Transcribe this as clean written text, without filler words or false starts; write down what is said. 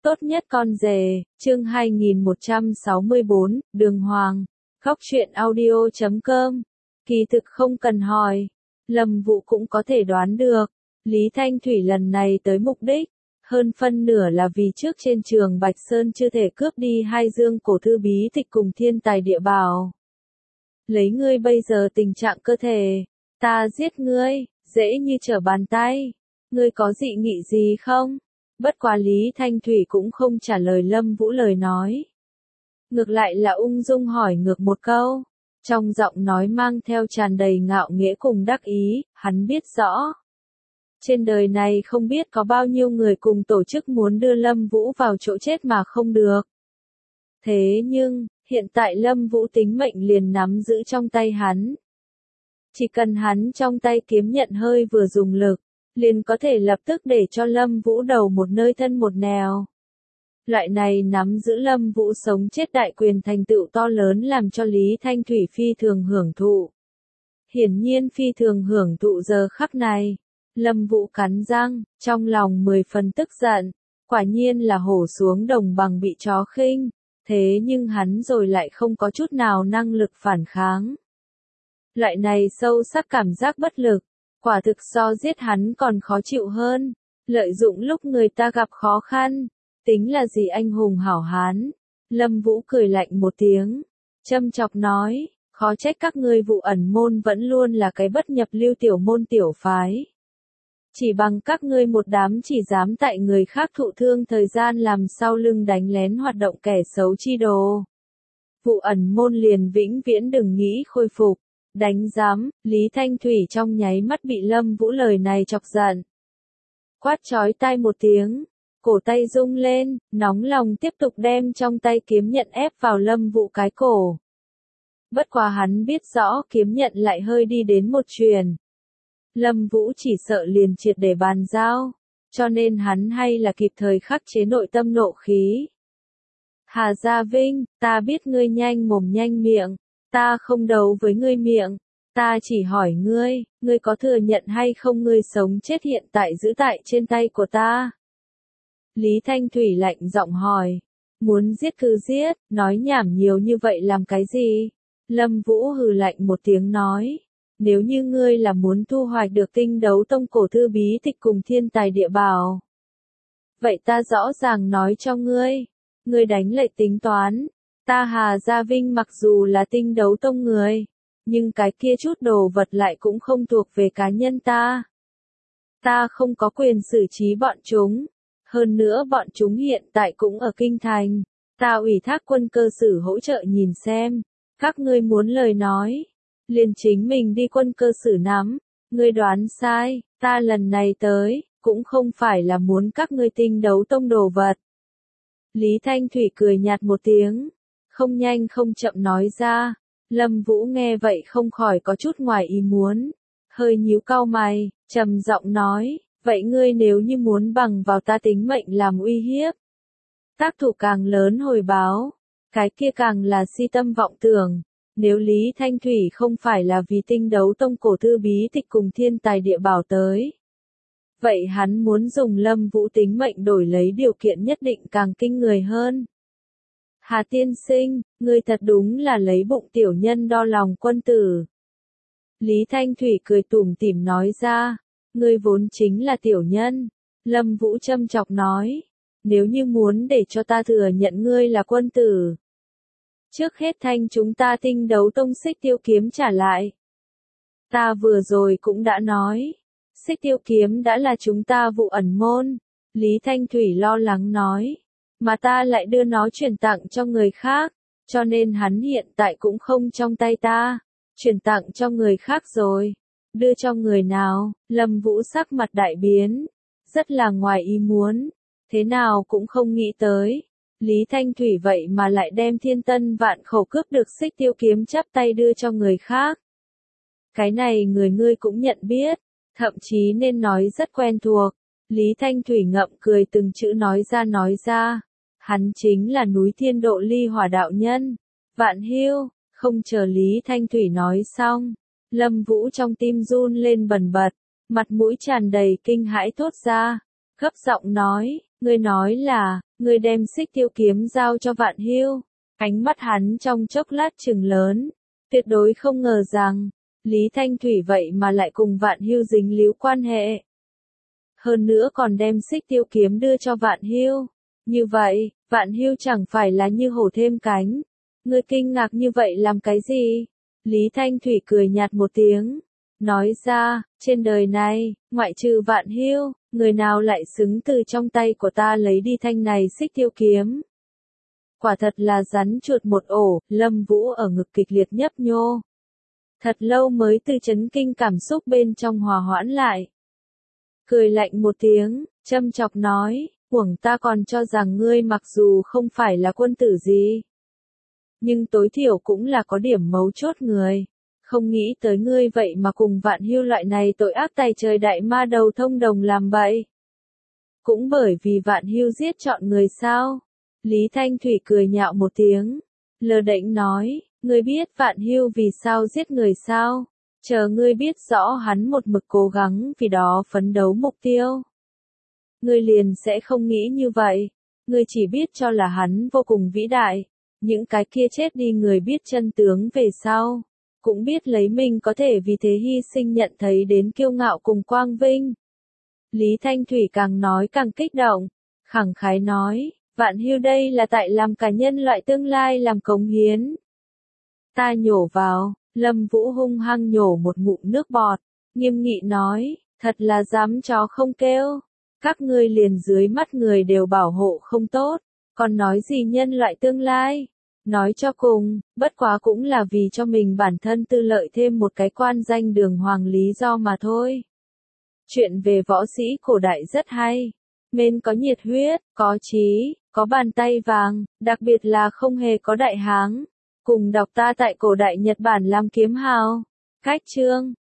Tốt nhất con rể, chương 2164, Đường Hoàng, Góc truyện audio.com. Kỳ thực không cần hỏi, Lâm Vũ cũng có thể đoán được, Lý Thanh Thủy lần này tới mục đích, hơn phân nửa là vì trước trên trường Bạch Sơn chưa thể cướp đi hai dương cổ thư bí tịch cùng thiên tài địa bảo. Lấy ngươi bây giờ tình trạng cơ thể, ta giết ngươi, dễ như trở bàn tay, ngươi có dị nghị gì không? Bất quá Lý Thanh Thủy cũng không trả lời Lâm Vũ lời nói. Ngược lại là ung dung hỏi ngược một câu, trong giọng nói mang theo tràn đầy ngạo nghễ cùng đắc ý, hắn biết rõ. Trên đời này không biết có bao nhiêu người cùng tổ chức muốn đưa Lâm Vũ vào chỗ chết mà không được. Thế nhưng, hiện tại Lâm Vũ tính mệnh liền nắm giữ trong tay hắn. Chỉ cần hắn trong tay kiếm nhận hơi vừa dùng lực, liền có thể lập tức để cho Lâm Vũ đầu một nơi thân một nẻo. Loại này nắm giữ Lâm Vũ sống chết đại quyền thành tựu to lớn làm cho Lý Thanh Thủy phi thường hưởng thụ. Hiển nhiên phi thường hưởng thụ giờ khắc này. Lâm Vũ cắn răng, trong lòng 10 phần tức giận, quả nhiên là hổ xuống đồng bằng bị chó khinh, thế nhưng hắn rồi lại không có chút nào năng lực phản kháng. Loại này sâu sắc cảm giác bất lực, quả thực so giết hắn còn khó chịu hơn, lợi dụng lúc người ta gặp khó khăn, tính là gì anh hùng hảo hán. Lâm Vũ cười lạnh một tiếng, châm chọc nói, khó trách các ngươi Vụ Ẩn môn vẫn luôn là cái bất nhập lưu tiểu môn tiểu phái. Chỉ bằng các ngươi một đám chỉ dám tại người khác thụ thương thời gian làm sau lưng đánh lén hoạt động kẻ xấu chi đồ. Vụ Ẩn môn liền vĩnh viễn đừng nghĩ khôi phục. Đánh giám, Lý Thanh Thủy trong nháy mắt bị Lâm Vũ lời này chọc giận. Quát chói tai một tiếng, cổ tay rung lên, nóng lòng tiếp tục đem trong tay kiếm nhận ép vào Lâm Vũ cái cổ. Bất quá hắn biết rõ kiếm nhận lại hơi đi đến một chuyền. Lâm Vũ chỉ sợ liền triệt để bàn giao, cho nên hắn hay là kịp thời khắc chế nội tâm nộ khí. Hà Gia Vinh, ta biết ngươi nhanh mồm nhanh miệng, ta không đấu với ngươi miệng, ta chỉ hỏi ngươi, ngươi có thừa nhận hay không ngươi sống chết hiện tại giữ tại trên tay của ta? Lý Thanh Thủy lạnh giọng hỏi, muốn giết cứ giết, nói nhảm nhiều như vậy làm cái gì? Lâm Vũ hừ lạnh một tiếng nói, nếu như ngươi là muốn thu hoạch được Tinh Đấu Tông cổ thư bí tịch cùng thiên tài địa bảo, vậy ta rõ ràng nói cho ngươi, ngươi đánh lệ tính toán. Ta Hà Gia Vinh mặc dù là Tinh Đấu Tông người, nhưng cái kia chút đồ vật lại cũng không thuộc về cá nhân ta. Ta không có quyền xử trí bọn chúng. Hơn nữa bọn chúng hiện tại cũng ở Kinh Thành. Ta ủy thác Quân Cơ Sử hỗ trợ nhìn xem. Các ngươi muốn lời nói, liền chính mình đi Quân Cơ Sử nắm. Ngươi đoán sai, ta lần này tới, cũng không phải là muốn các ngươi Tinh Đấu Tông đồ vật. Lý Thanh Thủy cười nhạt một tiếng. Không nhanh không chậm nói ra, Lâm Vũ nghe vậy không khỏi có chút ngoài ý muốn, hơi nhíu cau mày, trầm giọng nói, vậy ngươi nếu như muốn bằng vào ta tính mệnh làm uy hiếp, tác thủ càng lớn hồi báo, cái kia càng là si tâm vọng tưởng, nếu Lý Thanh Thủy không phải là vì Tinh Đấu Tông cổ thư bí tịch cùng thiên tài địa bảo tới. Vậy hắn muốn dùng Lâm Vũ tính mệnh đổi lấy điều kiện nhất định càng kinh người hơn. Hà tiên sinh, ngươi thật đúng là lấy bụng tiểu nhân đo lòng quân tử. Lý Thanh Thủy cười tủm tỉm nói ra, ngươi vốn chính là tiểu nhân. Lâm Vũ châm chọc nói, nếu như muốn để cho ta thừa nhận ngươi là quân tử, trước hết thanh chúng ta Tinh Đấu Tông Xích Tiêu kiếm trả lại. Ta vừa rồi cũng đã nói, Xích Tiêu kiếm đã là chúng ta Vụ Ẩn môn. Lý Thanh Thủy lo lắng nói. Mà ta lại đưa nó chuyển tặng cho người khác, cho nên hắn hiện tại cũng không trong tay ta, chuyển tặng cho người khác rồi. Đưa cho người nào? Lâm Vũ sắc mặt đại biến, rất là ngoài ý muốn, thế nào cũng không nghĩ tới. Lý Thanh Thủy vậy mà lại đem thiên tân vạn khẩu cướp được Xích Tiêu kiếm chắp tay đưa cho người khác. Cái này ngươi cũng nhận biết, thậm chí nên nói rất quen thuộc. Lý Thanh Thủy ngậm cười từng chữ nói ra. Hắn chính là núi Thiên Độ Ly Hỏa đạo nhân. Vạn Hưu, không chờ Lý Thanh Thủy nói xong, Lâm Vũ trong tim run lên bần bật, mặt mũi tràn đầy kinh hãi thốt ra, gấp giọng nói, Ngươi nói là, ngươi đem Xích Tiêu kiếm giao cho Vạn Hưu. Ánh mắt hắn trong chốc lát trừng lớn, tuyệt đối không ngờ rằng, Lý Thanh Thủy vậy mà lại cùng Vạn Hưu dính líu quan hệ. Hơn nữa còn đem Xích Tiêu kiếm đưa cho Vạn Hưu. Như vậy, Vạn Hưu chẳng phải là như hổ thêm cánh. Ngươi kinh ngạc như vậy làm cái gì? Lý Thanh Thủy cười nhạt một tiếng, nói ra, trên đời này, ngoại trừ Vạn Hưu, người nào lại xứng từ trong tay của ta lấy đi thanh này Xích Tiêu kiếm. Quả thật là rắn chuột một ổ, Lâm Vũ ở ngực kịch liệt nhấp nhô. Thật lâu mới từ chấn kinh cảm xúc bên trong hòa hoãn lại. Cười lạnh một tiếng, châm chọc nói, uổng ta còn cho rằng ngươi mặc dù không phải là quân tử gì, nhưng tối thiểu cũng là có điểm mấu chốt người. Không nghĩ tới ngươi vậy mà cùng Vạn Hưu loại này tội ác tày trời đại ma đầu thông đồng làm bậy. Cũng bởi vì Vạn Hưu giết chọn người sao? Lý Thanh Thủy cười nhạo một tiếng, lơ đễnh nói, ngươi biết Vạn Hưu vì sao giết người sao? Chờ ngươi biết rõ hắn một mực cố gắng vì đó phấn đấu mục tiêu. Ngươi liền sẽ không nghĩ như vậy, ngươi chỉ biết cho là hắn vô cùng vĩ đại, những cái kia chết đi người biết chân tướng về sau, cũng biết lấy mình có thể vì thế hy sinh nhận thấy đến kiêu ngạo cùng quang vinh. Lý Thanh Thủy càng nói càng kích động, khẳng khái nói, Vạn Hưu đây là tại làm cả nhân loại tương lai làm cống hiến. Ta nhổ vào, Lâm Vũ hung hăng nhổ một ngụm nước bọt, nghiêm nghị nói, thật là dám chó không kêu, các ngươi liền dưới mắt người đều bảo hộ không tốt, còn nói gì nhân loại tương lai, nói cho cùng, bất quá cũng là vì cho mình bản thân tư lợi thêm một cái quan danh đường hoàng lý do mà thôi. Chuyện về võ sĩ cổ đại rất hay, men có nhiệt huyết, có chí, có bàn tay vàng, đặc biệt là không hề có đại háng. Cùng đọc ta tại cổ đại Nhật Bản làm kiếm hào. Cách chương